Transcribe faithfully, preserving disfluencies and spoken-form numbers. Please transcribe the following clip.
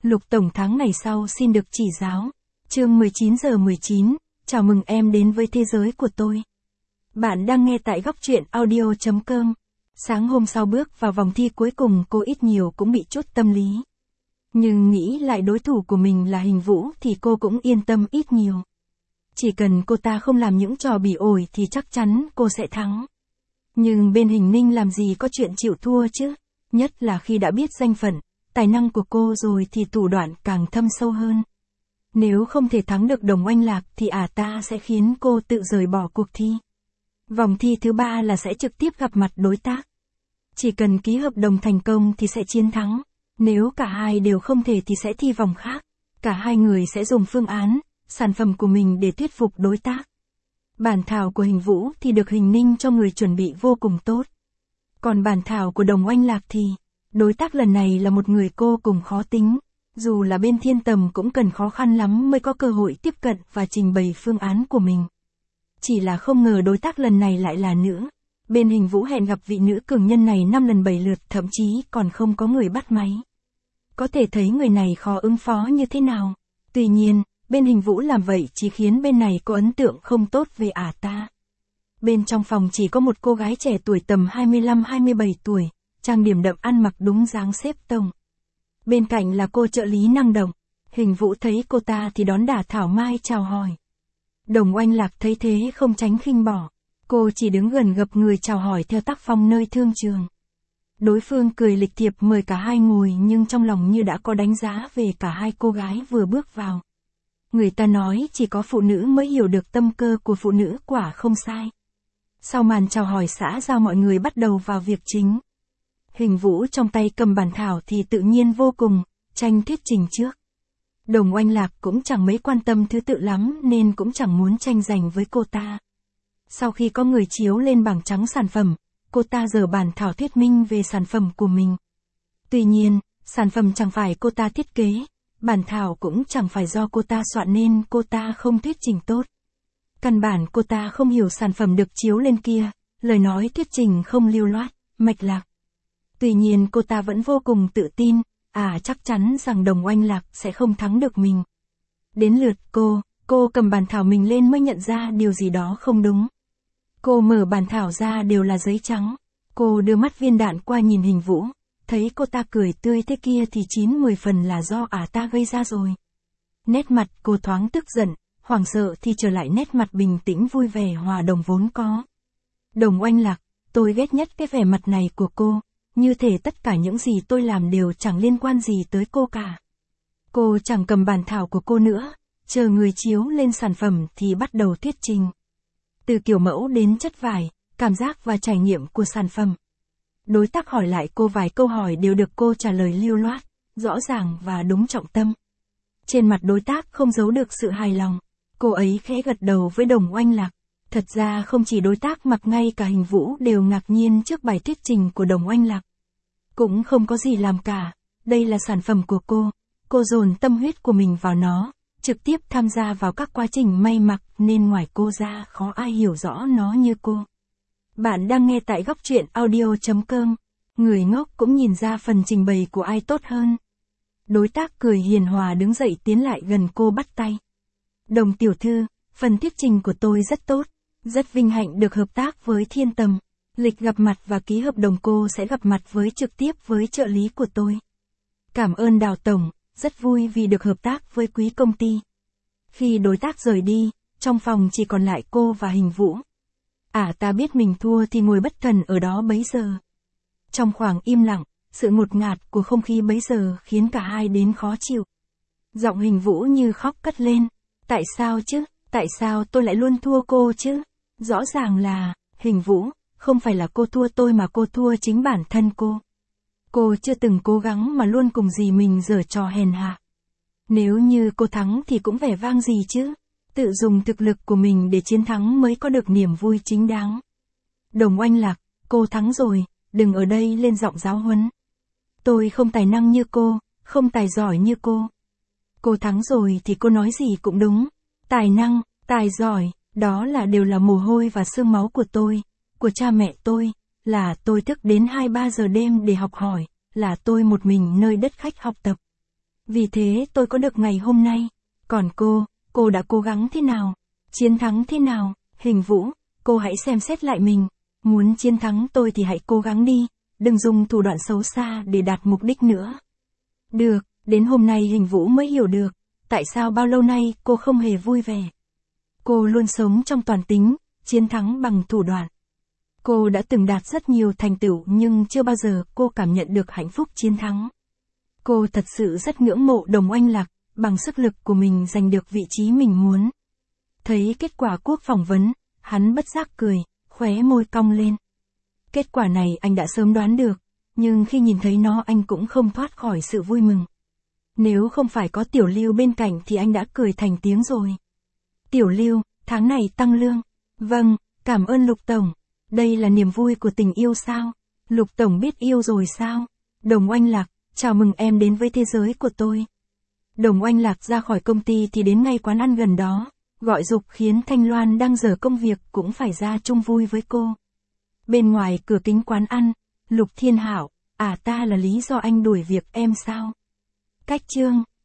Lục Tổng tháng này sau xin được chỉ giáo. Chương mười chín giờ mười chín, chào mừng em đến với thế giới của tôi. Bạn đang nghe tại góc truyện audio chấm com. Sáng hôm sau bước vào vòng thi cuối cùng, cô ít nhiều cũng bị chút tâm lý. Nhưng nghĩ lại đối thủ của mình là Hình Vũ thì cô cũng yên tâm ít nhiều. Chỉ cần cô ta không làm những trò bỉ ổi thì chắc chắn cô sẽ thắng. Nhưng bên Hình Ninh làm gì có chuyện chịu thua chứ, nhất là khi đã biết danh phận, tài năng của cô rồi thì thủ đoạn càng thâm sâu hơn. Nếu không thể thắng được Đồng Oanh Lạc thì ả ta sẽ khiến cô tự rời bỏ cuộc thi. Vòng thi thứ ba là sẽ trực tiếp gặp mặt đối tác. Chỉ cần ký hợp đồng thành công thì sẽ chiến thắng. Nếu cả hai đều không thể thì sẽ thi vòng khác. Cả hai người sẽ dùng phương án, sản phẩm của mình để thuyết phục đối tác. Bản thảo của Hình Vũ thì được Hình Ninh cho người chuẩn bị vô cùng tốt. Còn bản thảo của Đồng Oanh Lạc thì, đối tác lần này là một người cô cùng khó tính. Dù là bên Thiên Tầm cũng cần khó khăn lắm mới có cơ hội tiếp cận và trình bày phương án của mình. Chỉ là không ngờ đối tác lần này lại là nữ. Bên Hình Vũ hẹn gặp vị nữ cường nhân này năm lần bảy lượt, thậm chí còn không có người bắt máy. Có thể thấy người này khó ứng phó như thế nào. Tuy nhiên, bên Hình Vũ làm vậy chỉ khiến bên này có ấn tượng không tốt về ả ta. Bên trong phòng chỉ có một cô gái trẻ tuổi tầm hai mươi lăm hai mươi bảy tuổi, trang điểm đậm, ăn mặc đúng dáng xếp tông. Bên cạnh là cô trợ lý năng động. Hình Vũ thấy cô ta thì đón đả thảo mai chào hỏi. Đồng Oanh Lạc thấy thế không tránh khinh bỏ. Cô chỉ đứng gần gập người chào hỏi theo tác phong nơi thương trường. Đối phương cười lịch thiệp mời cả hai ngồi, nhưng trong lòng như đã có đánh giá về cả hai cô gái vừa bước vào. Người ta nói chỉ có phụ nữ mới hiểu được tâm cơ của phụ nữ, quả không sai. Sau màn chào hỏi xã giao, mọi người bắt đầu vào việc chính. Hình Vũ trong tay cầm bản thảo thì tự nhiên vô cùng, tranh thuyết trình trước. Đồng Oanh Lạc cũng chẳng mấy quan tâm thứ tự lắm nên cũng chẳng muốn tranh giành với cô ta. Sau khi có người chiếu lên bảng trắng sản phẩm, cô ta giở bản thảo thuyết minh về sản phẩm của mình. Tuy nhiên, sản phẩm chẳng phải cô ta thiết kế, bản thảo cũng chẳng phải do cô ta soạn nên cô ta không thuyết trình tốt. Căn bản cô ta không hiểu sản phẩm được chiếu lên kia, lời nói thuyết trình không lưu loát, mạch lạc. Tuy nhiên cô ta vẫn vô cùng tự tin, à chắc chắn rằng Đồng Oanh Lạc sẽ không thắng được mình. Đến lượt cô, cô cầm bản thảo mình lên mới nhận ra điều gì đó không đúng. Cô mở bản thảo ra đều là giấy trắng. Cô đưa mắt viên đạn qua nhìn Hình Vũ, thấy cô ta cười tươi thế kia thì chín mười phần là do ả ta gây ra rồi. Nét mặt cô thoáng tức giận, hoảng sợ thì trở lại nét mặt bình tĩnh vui vẻ hòa đồng vốn có. Đồng Oanh Lạc, tôi ghét nhất cái vẻ mặt này của cô. Như thể tất cả những gì tôi làm đều chẳng liên quan gì tới cô cả. Cô chẳng cầm bản thảo của cô nữa, chờ người chiếu lên sản phẩm thì bắt đầu thuyết trình. Từ kiểu mẫu đến chất vải, cảm giác và trải nghiệm của sản phẩm. Đối tác hỏi lại cô vài câu hỏi đều được cô trả lời lưu loát, rõ ràng và đúng trọng tâm. Trên mặt đối tác không giấu được sự hài lòng. Cô ấy khẽ gật đầu với Đồng Oanh Lạc. Thật ra không chỉ đối tác mà ngay cả Hình Vũ đều ngạc nhiên trước bài thuyết trình của Đồng Oanh Lạc. Cũng không có gì làm cả, đây là sản phẩm của cô, cô dồn tâm huyết của mình vào nó, trực tiếp tham gia vào các quá trình may mặc nên ngoài cô ra khó ai hiểu rõ nó như cô. Bạn đang nghe tại góc truyện audio chấm com, người ngốc cũng nhìn ra phần trình bày của ai tốt hơn. Đối tác cười hiền hòa đứng dậy tiến lại gần cô bắt tay. Đồng tiểu thư, phần thuyết trình của tôi rất tốt, rất vinh hạnh được hợp tác với Thiên Tầm. Lịch gặp mặt và ký hợp đồng cô sẽ gặp mặt với trực tiếp với trợ lý của tôi. Cảm ơn Đào Tổng, rất vui vì được hợp tác với quý công ty. Khi đối tác rời đi, trong phòng chỉ còn lại cô và Hình Vũ. Ả ta biết mình thua thì ngồi bất thần ở đó bấy giờ. Trong khoảng im lặng, sự ngột ngạt của không khí bấy giờ khiến cả hai đến khó chịu. Giọng Hình Vũ như khóc cất lên. Tại sao chứ, tại sao tôi lại luôn thua cô chứ? Rõ ràng là, Hình Vũ, không phải là cô thua tôi mà cô thua chính bản thân cô. Cô chưa từng cố gắng mà luôn cùng dì mình giở trò hèn hạ. Nếu như cô thắng thì cũng vẻ vang gì chứ. Tự dùng thực lực của mình để chiến thắng mới có được niềm vui chính đáng. Đồng Oanh Lạc, cô thắng rồi, đừng ở đây lên giọng giáo huấn. Tôi không tài năng như cô, không tài giỏi như cô. Cô thắng rồi thì cô nói gì cũng đúng. Tài năng, tài giỏi, đó là đều là mồ hôi và xương máu của tôi, của cha mẹ tôi, là tôi thức đến hai ba giờ đêm để học hỏi, là tôi một mình nơi đất khách học tập. Vì thế tôi có được ngày hôm nay. Còn cô, cô đã cố gắng thế nào? Chiến thắng thế nào? Hình Vũ, cô hãy xem xét lại mình. Muốn chiến thắng tôi thì hãy cố gắng đi, đừng dùng thủ đoạn xấu xa để đạt mục đích nữa. Được, đến hôm nay Hình Vũ mới hiểu được, tại sao bao lâu nay cô không hề vui vẻ. Cô luôn sống trong toàn tính, chiến thắng bằng thủ đoạn. Cô đã từng đạt rất nhiều thành tựu nhưng chưa bao giờ cô cảm nhận được hạnh phúc chiến thắng. Cô thật sự rất ngưỡng mộ Đồng Oanh Lạc, bằng sức lực của mình giành được vị trí mình muốn. Thấy kết quả cuộc phỏng vấn, hắn bất giác cười, khóe môi cong lên. Kết quả này anh đã sớm đoán được, nhưng khi nhìn thấy nó anh cũng không thoát khỏi sự vui mừng. Nếu không phải có Tiểu Lưu bên cạnh thì anh đã cười thành tiếng rồi. Tiểu Lưu, tháng này tăng lương. Vâng, cảm ơn Lục Tổng. Đây là niềm vui của tình yêu sao? Lục Tổng biết yêu rồi sao? Đồng Oanh Lạc, chào mừng em đến với thế giới của tôi. Đồng Oanh Lạc ra khỏi công ty thì đến ngay quán ăn gần đó, gọi giục khiến Thanh Loan đang dở công việc cũng phải ra chung vui với cô. Bên ngoài cửa kính quán ăn, Lục Thiên Hạo, à ta là lý do anh đuổi việc em sao? Cách chương,